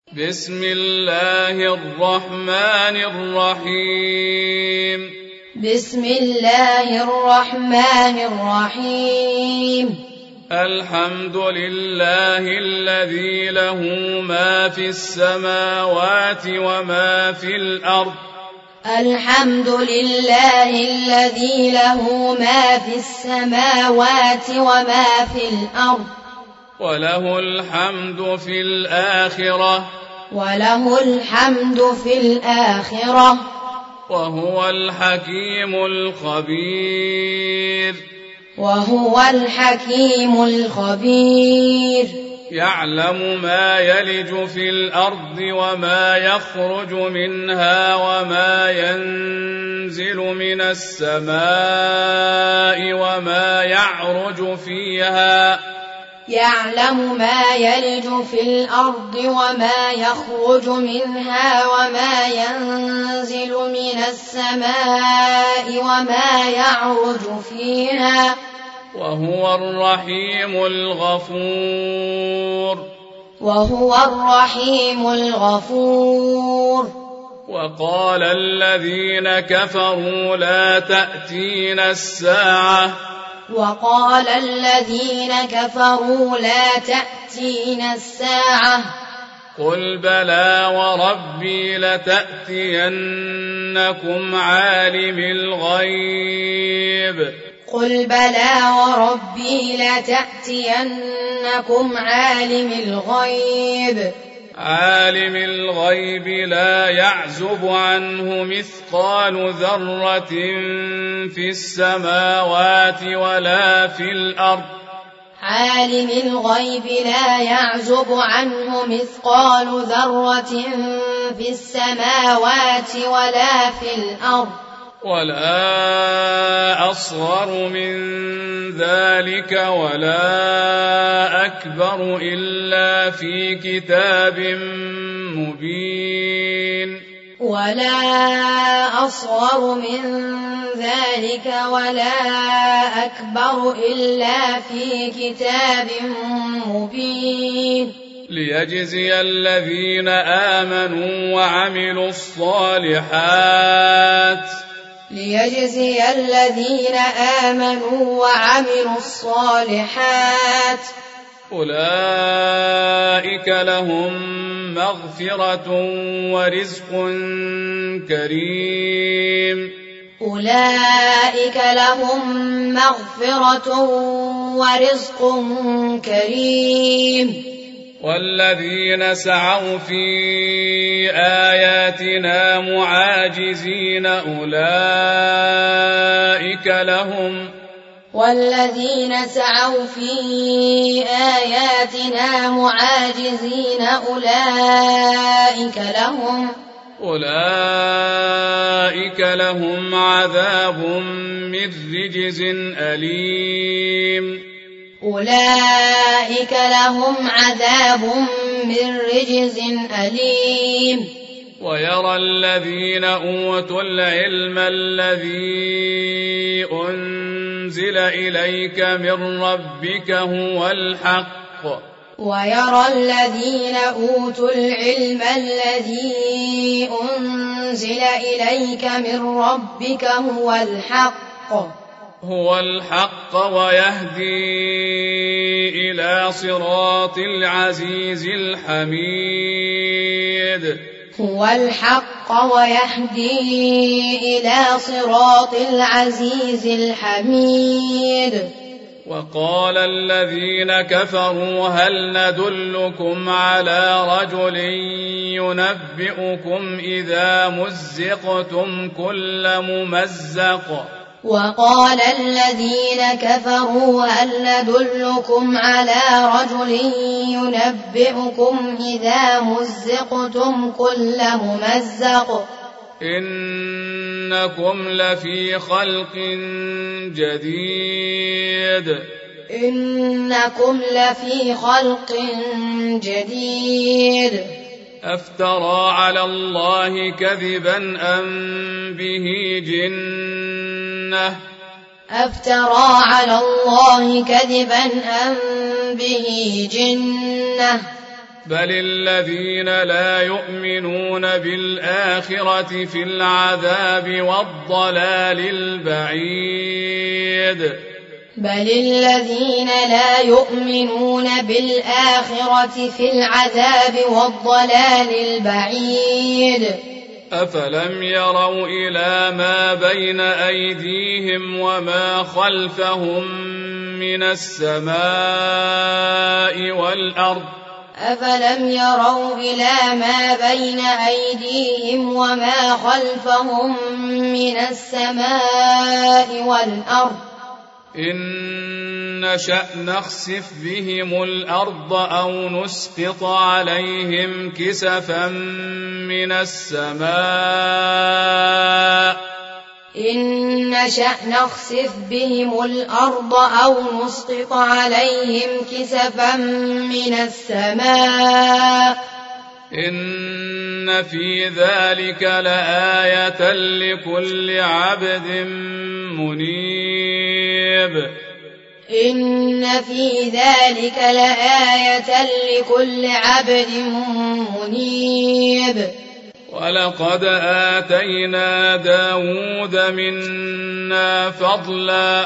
بسم الله الرحمن الرحيم. بسم الله الرحمن الرحيم. الحمد لله الذي له ما في السماوات وما في الأرض. الحمد لله الذي له ما في السماوات وما في الأرض. وله الحمد في الآخرة. وله الحمد في الآخرة. وهو الحكيم الخبير. وهو الحكيم الخبير. يعلم ما يلج في الأرض وما يخرج منها وما ينزل من السماء وما يعرج فيها. يعلم ما يلج في الأرض وما يخرج منها وما ينزل من السماء وما يعرج فيها. وهو الرحيم الغفور. وهو الرحيم الغفور. وقال الذين كفروا لا تأتينا الساعة. وقال الذين كفروا لا تأتينا الساعة. قل بلى وربي لتأتينكم عالم الغيب. قل بلى وربي لتأتينكم عالم الغيب. عالم الغيب لا يعزب عنه مثقال ذرة في السماوات ولا في الأرض. عالم الغيب لا يعزب عنه مثقال ذرة في السماوات ولا في الأرض. ولا أصغر من ذلك ولا أكبر إلا في كتاب مبين. ولا أصغر من ذلك ولا أكبر إلا في كتاب مبين. ليجزي الذين آمنوا وعملوا الصالحات. ليجزي الذين آمنوا وعملوا الصالحات. أولئك لهم مغفرة ورزق كريم. أولئك لهم مغفرة ورزق كريم. والذين سعوا في آياتنا معاجزين والذين سعوا في آياتنا معاجزين أولئك لهم عذاب من رجز أليم. أولئك لهم عذاب من رجز أليم. ويرى الذين أوتوا العلم الذي أنزل إليك من ربك هو الحق. ويرى الذين أوتوا العلم الذي أنزل إليك من ربك هو الحق ويهدي إلى صراط العزيز الحميد. هو الحق ويهدي إلى صراط العزيز الحميد. وقال الذين كفروا هل ندلكم على رجل ينبئكم إذا مزقتم كل ممزق. وقال الذين كفروا هل ندلكم على رجل ينبئكم إذا مزقتم كل ممزق. إنكم لفي خلق جديد. إنكم لفي خلق جديد. أفترى على الله كذبا أم به جنة. أفترى على الله كذبا أم به جنة. بل الذين لا يؤمنون بالآخرة في العذاب والضلال البعيد بل الذين لا يؤمنون بالآخرة في العذاب والضلال البعيد أفلم يروا إلى ما بين أيديهم وما خلفهم من السماء والأرض أفلم يروا إلى ما بين أيديهم وما خلفهم من السماء والأرض إن نشأ نخسف بهم الأرض أو نسقط عليهم كسفا من السماء إن نشأ نخسف بهم الأرض أو نسقط عليهم كسفا من السماء إن في ذلك لآية لكل عبد منيب إن في ذلك لآية لكل عبد منيب ولقد آتينا داود منا فضلا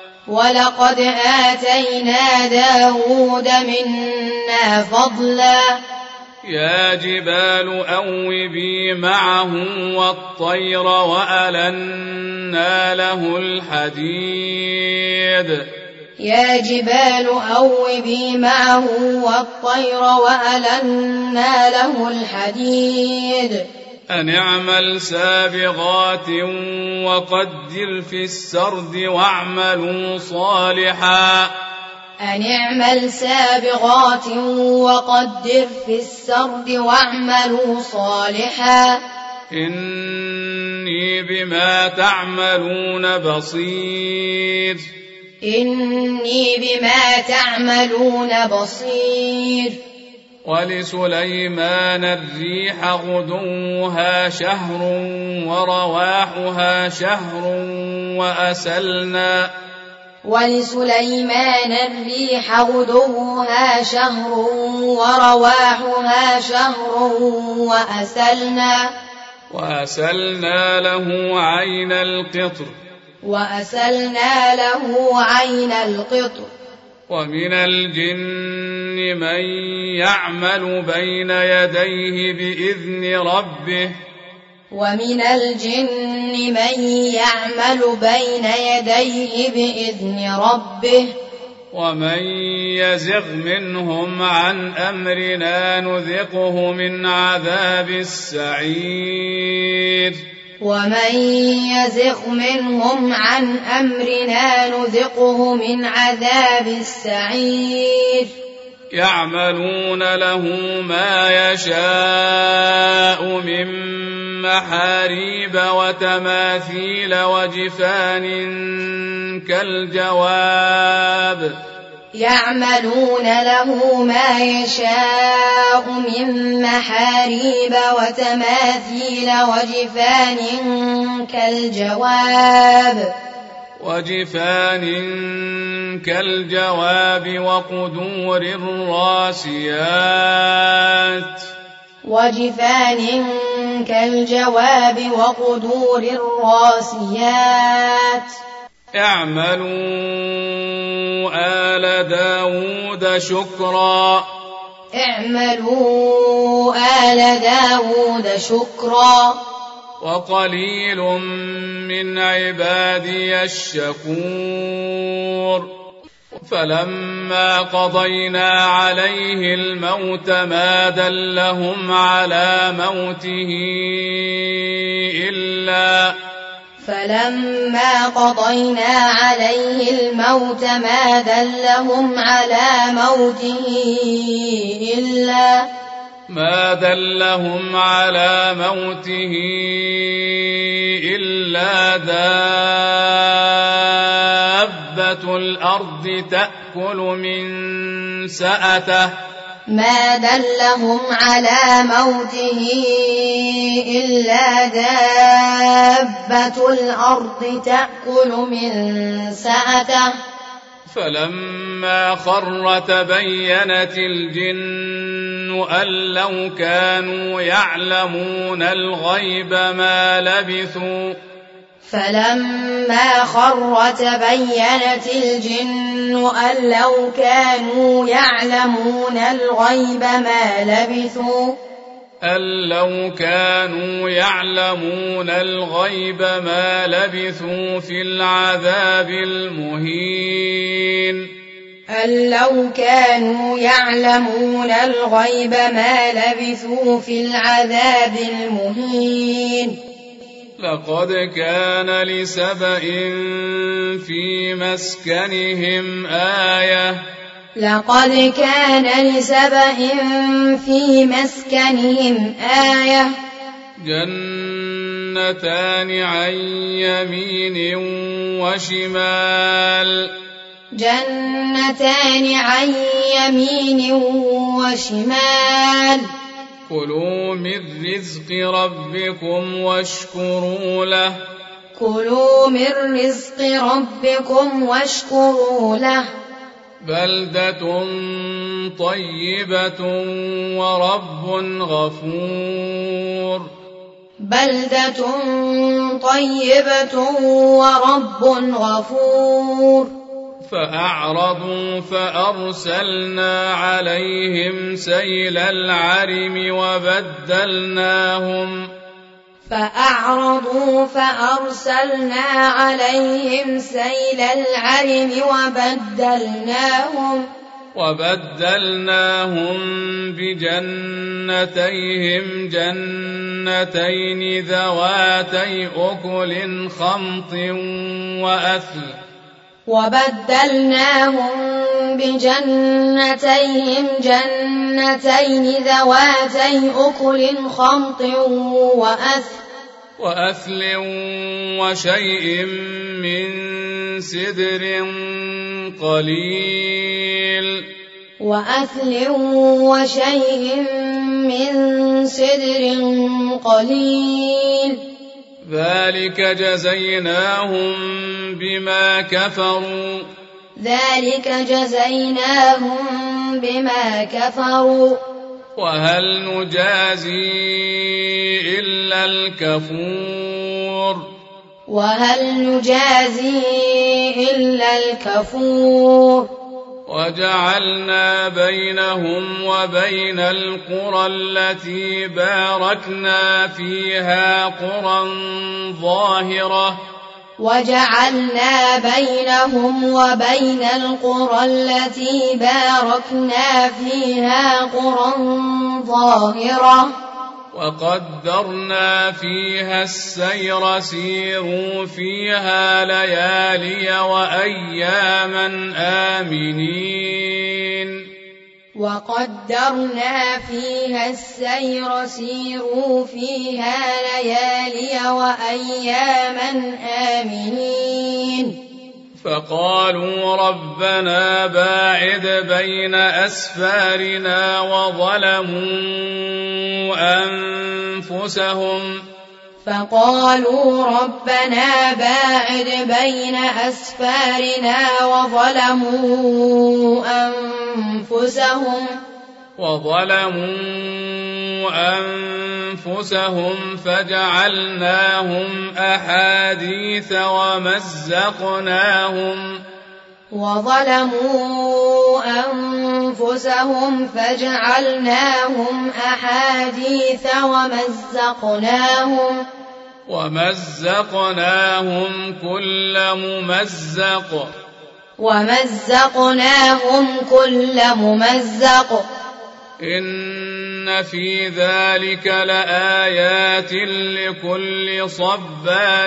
يا جبال أوبي معه والطير وألنا له الحديد يا جبال أوبي معه والطير وألنا له الحديد أن اعمل سابغات وقدر في السرد واعملوا صالحا أن اعمل سابغات وقدر في السرد واعملوا صالحا إني بما تعملون بصير ولسليمان الريح غدوها شهر ورواحها شهر وأسلنا له عين القطر ومن الجن من يعمل بين يديه بإذن ربه ومن يزغ منهم عن أمرنا نذقه من عذاب السعير يعملون له ما يشاء من محاريب وتماثيل وجفان كالجواب وقدور الراسيات اعملوا آل داود شكرا وقليل من عبادي الشكور فلما قضينا عليه الموت ما دلهم على موته إلا دابة الأرض تأكل من سأته فلما خر تبينت الجن أن لو كانوا يعلمون الغيب ما لبثوا فلما خر تبينت الجن أن لو كانوا يعلمون الغيب ما لبثوا أن لو كانوا يعلمون الغيب ما لبثوا في العذاب المهين أن لو كانوا يعلمون الغيب ما لبثوا في العذاب المهين لقد كان لسبإ في مسكنهم آية لقد كان لسبإ في مسكنهم آية جنتان عن يمين وشمال جنتان عن يمين وشمال كلوا من رزق ربكم واشكروا له كلوا من رزق ربكم واشكروا له بلدة طيبة ورب غفور بلدة طيبة ورب غفور فأعرضوا فأرسلنا عليهم سيل العرم فأعرضوا فأرسلنا عليهم سيل العرم وبدلناهم بجنتيهم جنتين ذواتي أكل خمط وأثل وبدلناهم بجنتيهم جنتين ذواتي أكل خمط وأثل وشيء من سدر قليل وأثل وشيء من سدر قليل ذلك جزيناهم بما كفروا وهل نجازي إلا الكفور وجعلنا بينهم وبين القرى التي باركنا فيها قرى ظاهرة وقدرنا فيها السير سيروا فيها ليالي وأياما آمنين فقالوا ربنا باعد بين أسفارنا وظلموا أنفسهم فجعلناهم أحاديث ومزقناهم كل ممزق إن في ذلك لآيات لكل صبار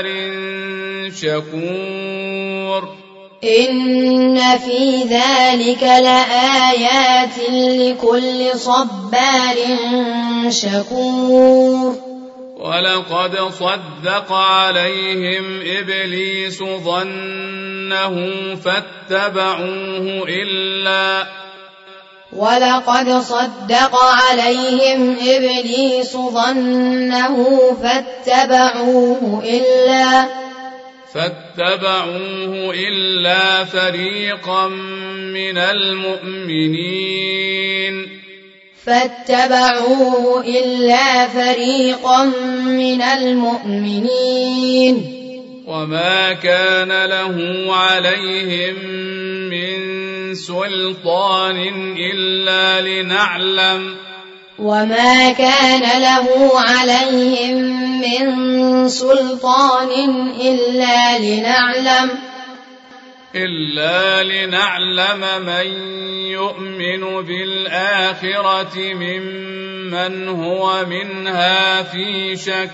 شكور ولقد صدق عليهم إبليس ظنه فاتبعوه فاتبعوه إلا فريقا من المؤمنين فاتبعوه إلا فريقا من المؤمنين وما كان له عليهم من سلطان إلا لنعلم وما كان له عليهم من سلطان إلا لنعلم من يؤمن بالآخرة ممن هو منها في شك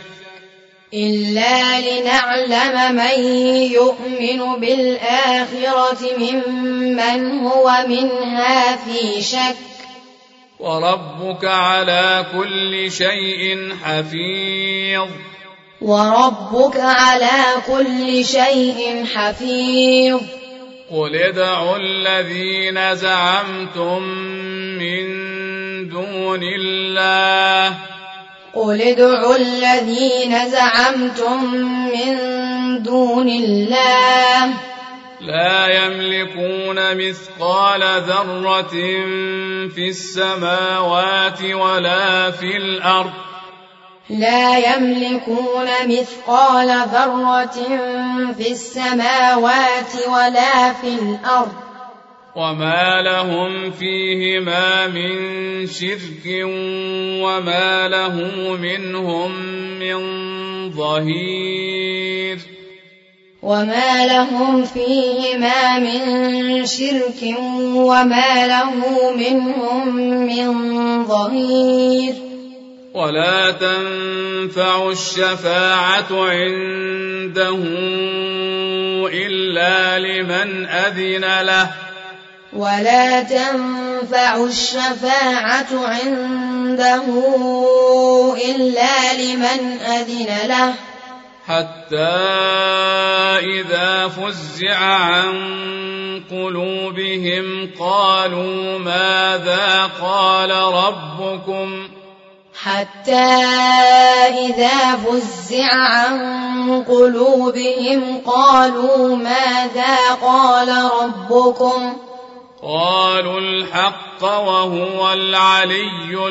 وربك على كل شيء حفيظ قل ادعوا الذين زعمتم من دون الله لا يملكون مثقال ذرة في السماوات ولا في الأرض وما لهم فيهما من شرك وما له منهم من ظهير ولا تنفع الشفاعة عنده إلا لمن أذن له حتى إذا فزع عن قلوبهم قالوا ماذا قال ربكم قالوا الحق وهو العلي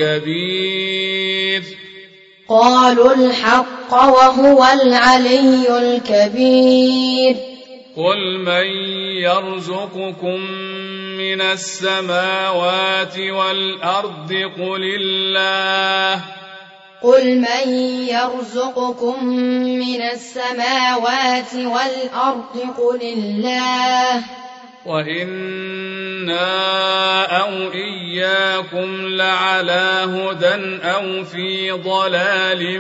الكبير قل من يرزقكم من السماوات والأرض قل الله وإنا أو إياكم لعلى هدى أو في ضلال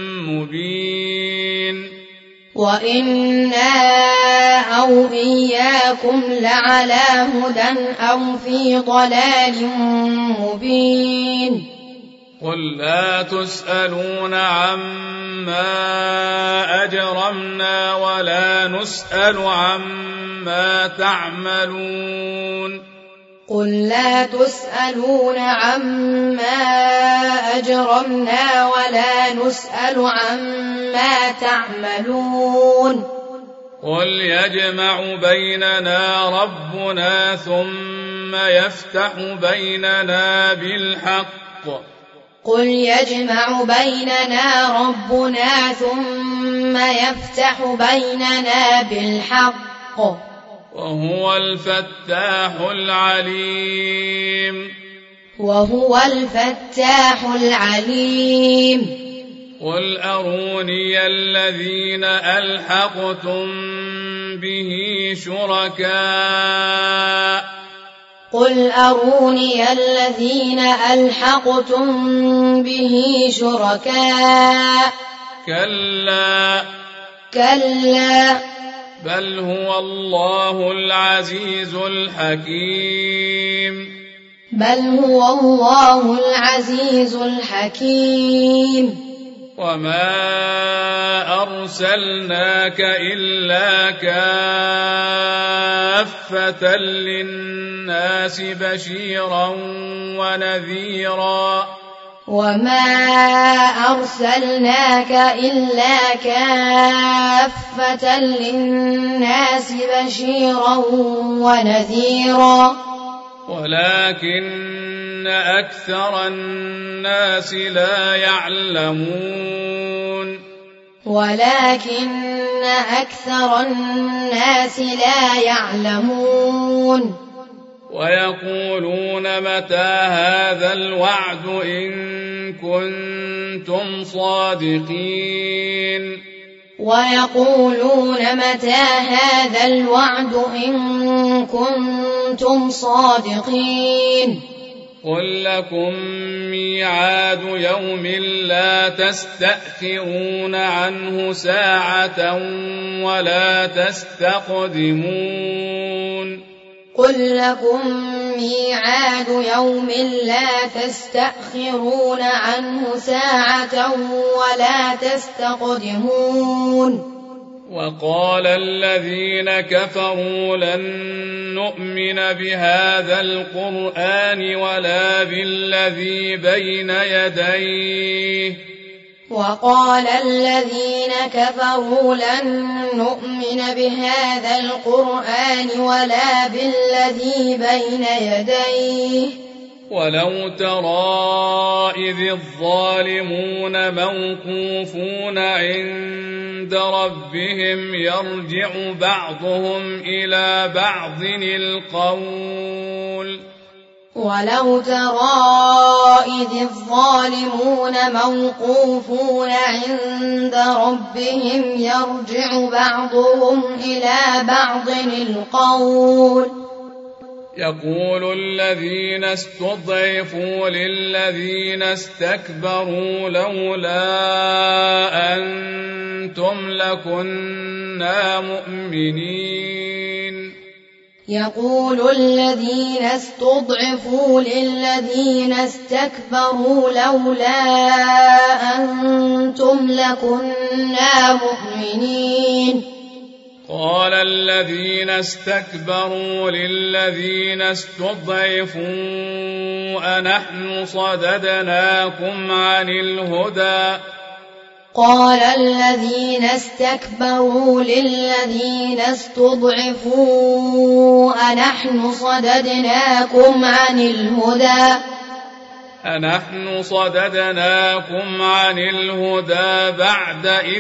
مبين قل لا تسألون عما أجرمنا ولا نسأل عما تعملون قل يجمع بيننا ربنا ثم يفتح بيننا بالحق وهو الفتاح العليم قل أروني الذين ألحقتم به شركاء كلا بل هو الله العزيز الحكيم وما أرسلناك إلا كافة للناس بشيرا ونذيرا وما أرسلناك إلا كافة للناس بشيرا ونذيرا ولكن أكثر الناس لا يعلمون ولكن أكثر الناس لا يعلمون ويقولون متى هذا الوعد إن كنتم صادقين ويقولون متى هذا الوعد إن كنتم صادقين قل لكم ميعاد يوم لا تستأخرون عنه ساعة ولا تستقدمون قل لكم ميعاد يوم لا تستأخرون عنه ساعة ولا تستقدمون وقال الذين كفروا لن نؤمن بهذا القرآن ولا بالذي بين يديه وقال الذين كفروا لن نؤمن بهذا القرآن ولا بالذي بين يديه ولو ترى إذ الظالمون موقوفون عند ربهم يرجع بعضهم إلى بعض القول ولو ترى إذ الظالمون موقوفون عند ربهم يرجع بعضهم إلى بعض القول يقول الذين استضعفوا للذين استكبروا لولا أنتم لكنا مؤمنين يقول الذين استضعفوا للذين استكبروا لولا أنتم لكنا مؤمنين قال الذين استكبروا للذين استضعفوا أنحن صددناكم عن الهدى قال الذين استكبروا للذين استضعفوا أنحن صددناكم عن الهدى بعد إذ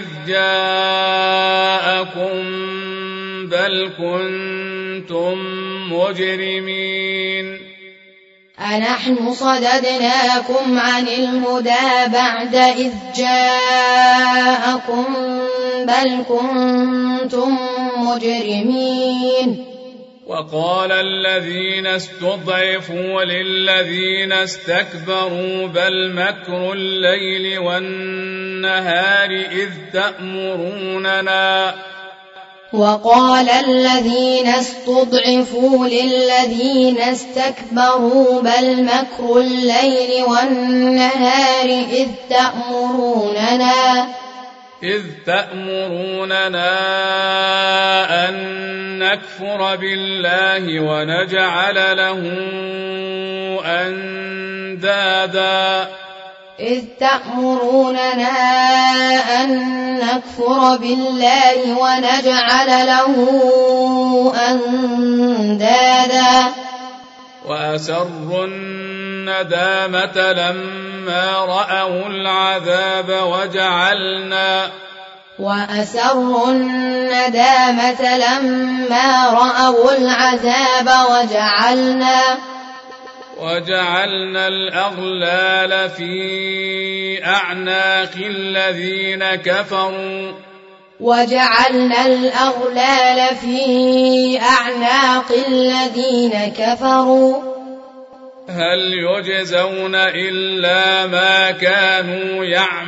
جاءكم بل كنتم مجرمين أنحن صددناكم عن الهدى بعد إذ جاءكم بل كنتم مجرمين وقال الذين استضعفوا للذين استكبروا بل مكر الليل والنهار وقال الذين استضعفوا للذين استكبروا بل مكر الليل والنهار إذ تأمروننا أن نكفر بالله ونجعل له أندادا إذ تأمروننا أن نكفر بالله ونجعل له أندادا وأسروا الندامة لما رأوا العذاب وجعلنا الأغلال في أعناق الذين كفروا هل يجزون إلا ما كانوا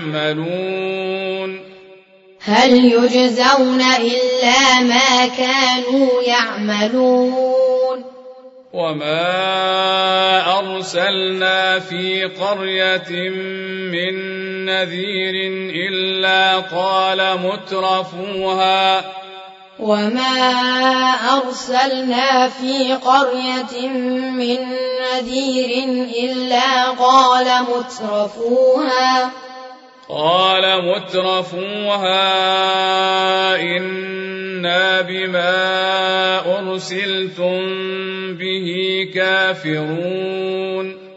يعملون وما أرسلنا في قرية من نذير إلا وما أرسلنا في قرية من نذير إلا قال مترفوها إنا بما أرسلتم به كافرون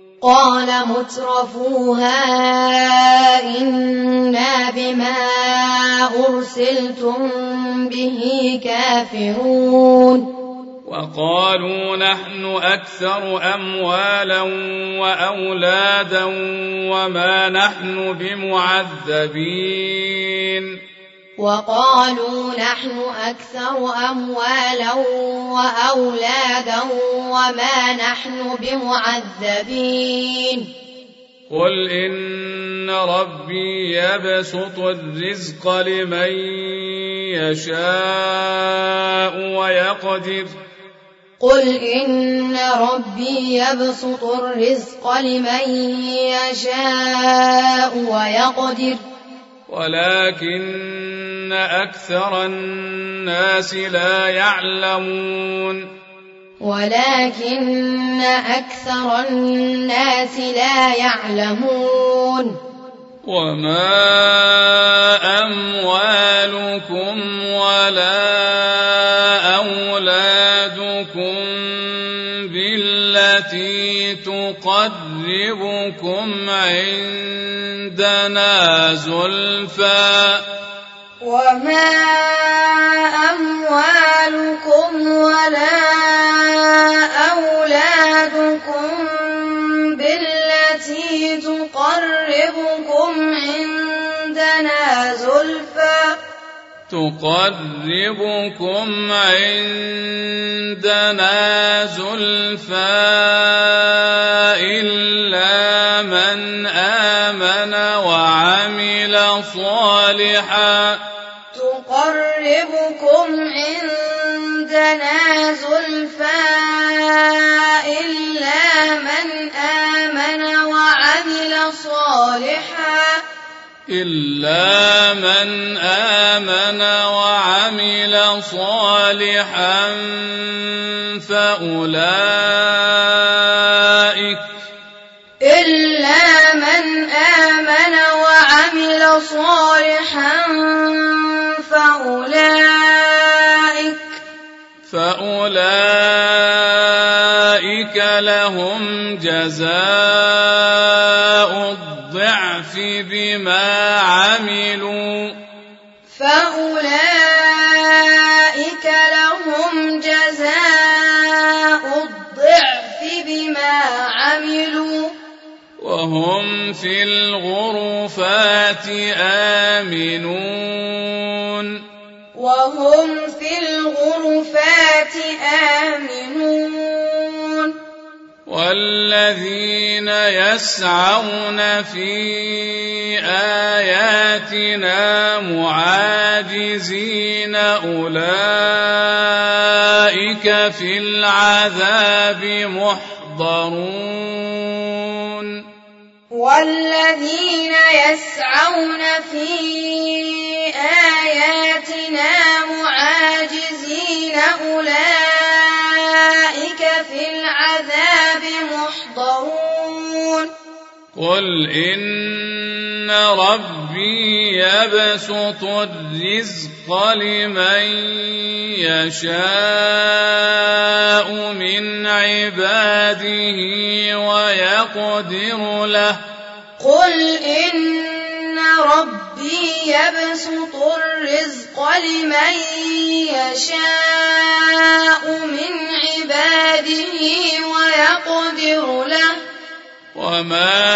وقالوا نحن أكثر أموالا وأولادا وما نحن بمعذبين قل إن ربي يبسط الرزق لمن يشاء ويقدر ولكن أكثر الناس لا يعلمون وما أموالكم ولا أولادكم بالتي تقربكم عندنا زلفى إلا من آمن وعمل صالحا فأولئك لهم جزاء الضعف بما عملوا وهم في الغرفات آمنون والذين يسعون في آياتنا معاجزين أولئك في العذاب محضرون قل إن ربي يبسط الرزق لمن يشاء من عباده ويقدر له وما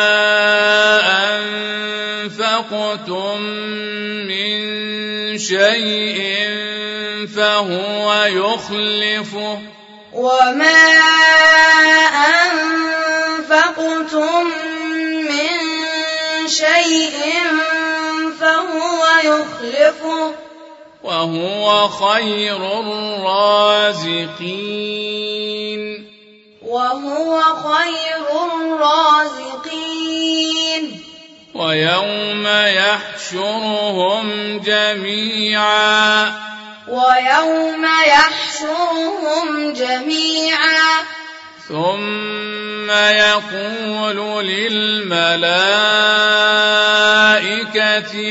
أنفقتم من شيء فهو يخلفه وهو خير الرازقين ويوم يحشرهم جميعا ويوم يحشرهم جميعا ثم يقول للملائكة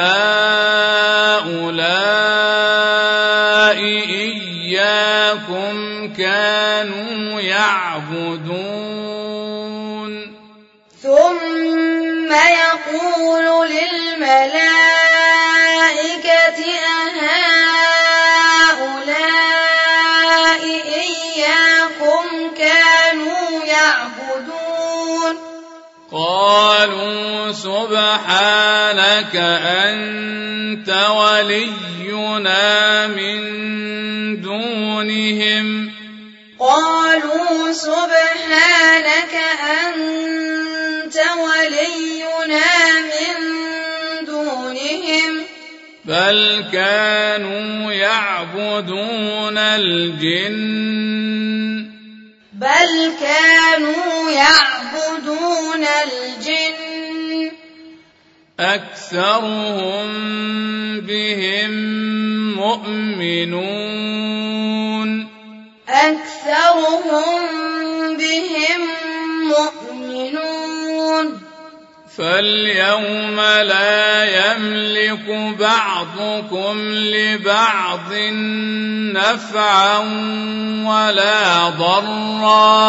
أهؤلاء إياكم كانوا يعبدون ثم يقول للملائكة أهؤلاء إياكم كانوا يعبدون قالوا سبحانك أنت ولينا من دونهم قالوا سبحانك أنت ولينا من دونهم بل كانوا يعبدون الجن أكثرهم بهم مؤمنون فاليوم لا يملك بعضكم لبعض نفعا ولا ضرا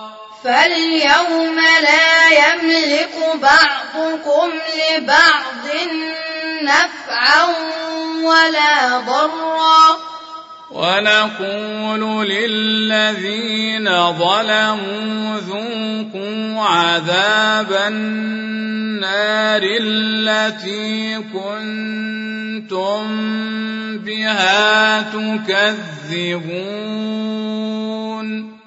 ونقول للذين ظلموا ذوقوا عذاب النار التي كنتم بها تكذبون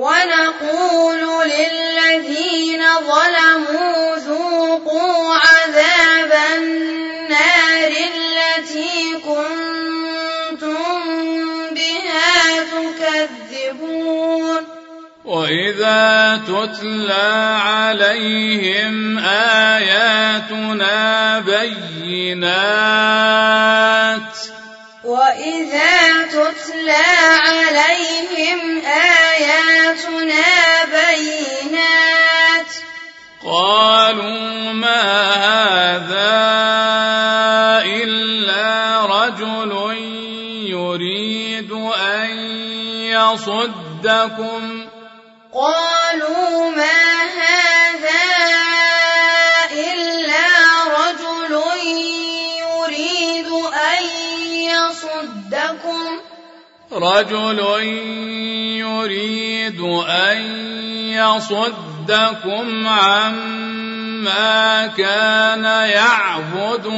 وإذا تتلى عليهم آياتنا بينات قالوا ما هذا إلا رجل يريد أن يصدكم عما كان يعبد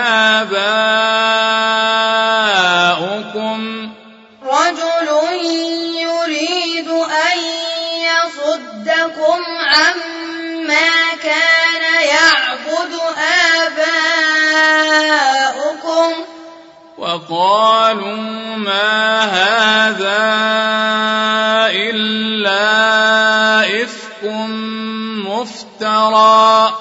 آباؤكم وقالوا ما هذا إلا إفك مفترى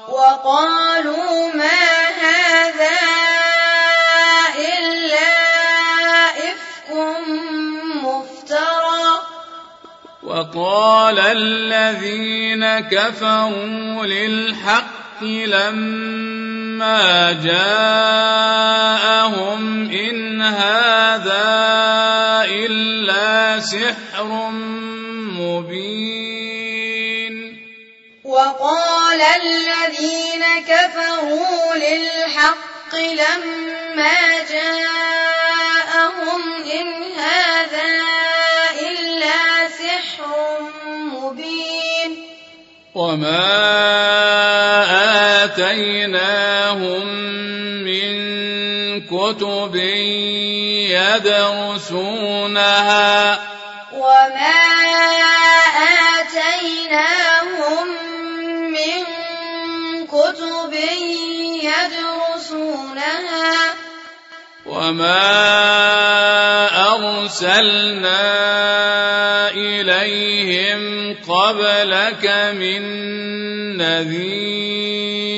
وقال الذين كفروا للحق لما جاءهم إن هذا إلا سحر مبين وما آتيناهم من كتب يدرسونها وما أرسلنا إليهم قبلك من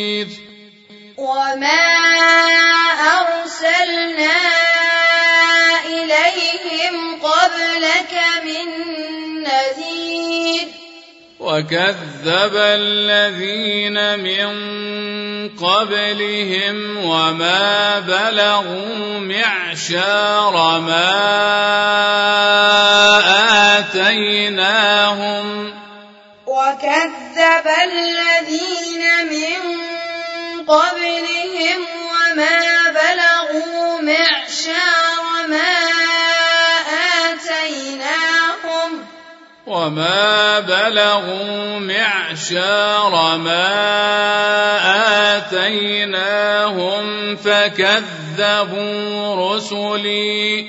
نذير وكذب الذين من قبلهم وما بلغوا معشار ما آتيناهم وكذب الذين من قبلهم وما بلغوا معشار ما آتيناهم فكذبوا رسلي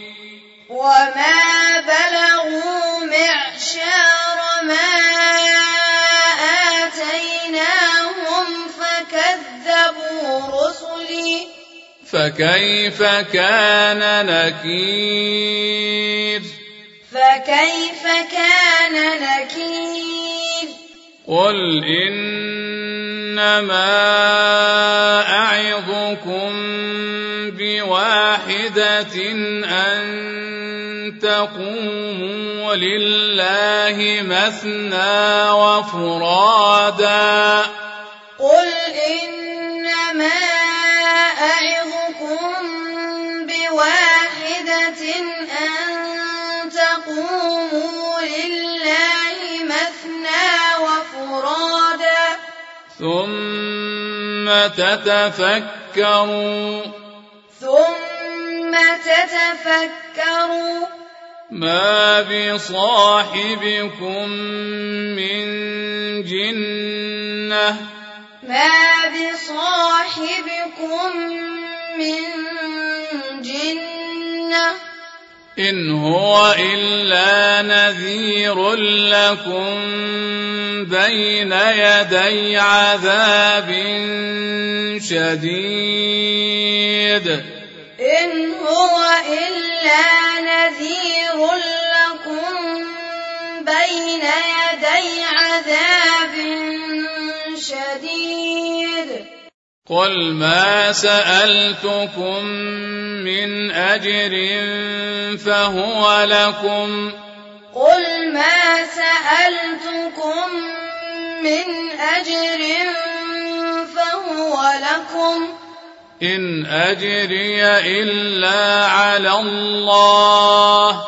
فكيف كان نكير قل إنما أعظكم بواحدة أن تقوموا لله مثنى وفرادا قل إنما أعظكم بواحدة أن تقوموا لله مثنى وفرادا ثم تتفكروا ما بصاحبكم من جنة إن هو إلا نذير لكم بين يدي عذاب شديد إن هو إلا نذير لكم بين يدي عذاب شديد قل ما سألتكم من أجر فهو لكم إن أجري إلا على الله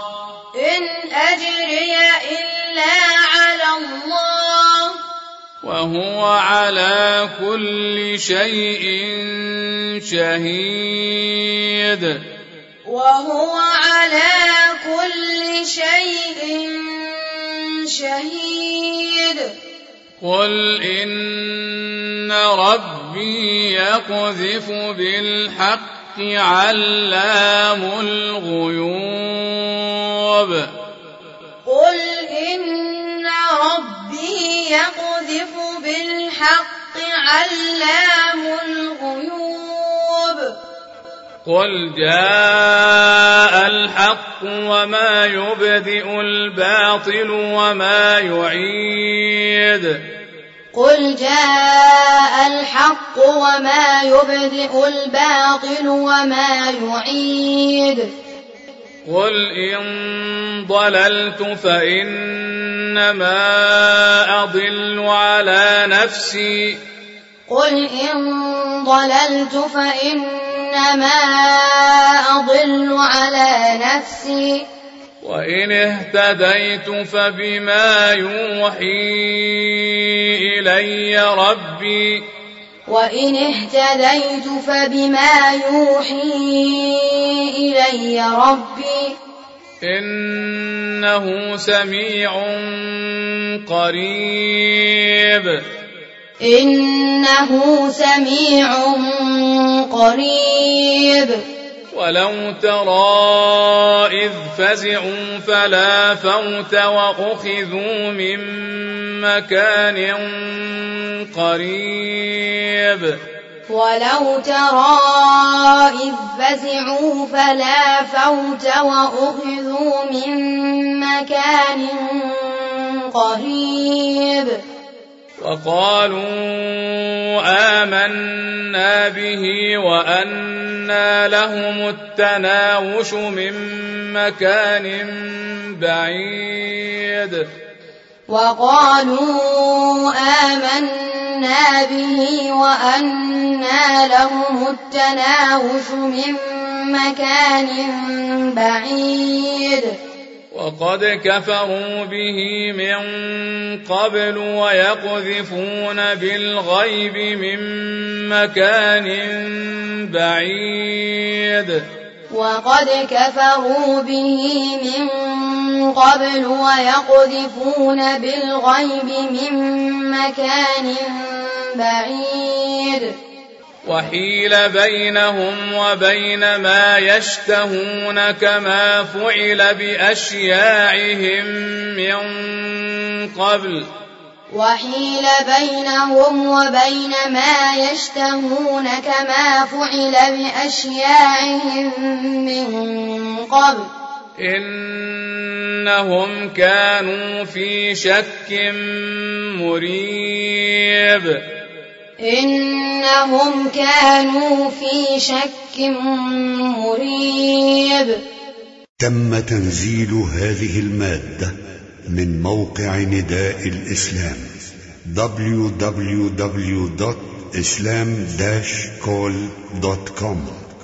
وهو على كل شيء شهيد قل إن ربي يقذف بالحق علام الغيوب قل جاء الحق وما يبدئ الباطل وما يعيد قل جاء الحق وما يبدئ الباطل وما يعيد قل إن ضللت فإنما أضل على نفسي قل إن ضللت فإنما أضل على نفسي وإن اهتديت فبما يوحي إلي ربي وإن اهتديت فبما يوحي إلي ربي إنه سميع قريب إنه سميع قريب ولو ترى إذ فزعوا فلا فوت وأخذوا من مكان قريب ولو ترى إذ فزعوا فلا فوت وأخذوا من مكان قريب وقالوا آمنا به وأنى لهم التناوش من مكان بعيد وقالوا آمنا به وأنى لهم التناوش من مكان بعيد وقد كفروا به من قبل ويقذفون بالغيب من مكان بعيد وقد كفروا به من قبل ويقذفون بالغيب من مكان بعيد وحيل بينهم وبين ما يشتهون كما فعل بأشياعهم من قبل وحيل بينهم وبين ما يشتهون كما فعل بأشياعهم من قبل إنهم كانوا في شك مريب إنهم كانوا في شك مريب. تم تنزيل هذه المادة من موقع نداء الإسلام www.islam-call.com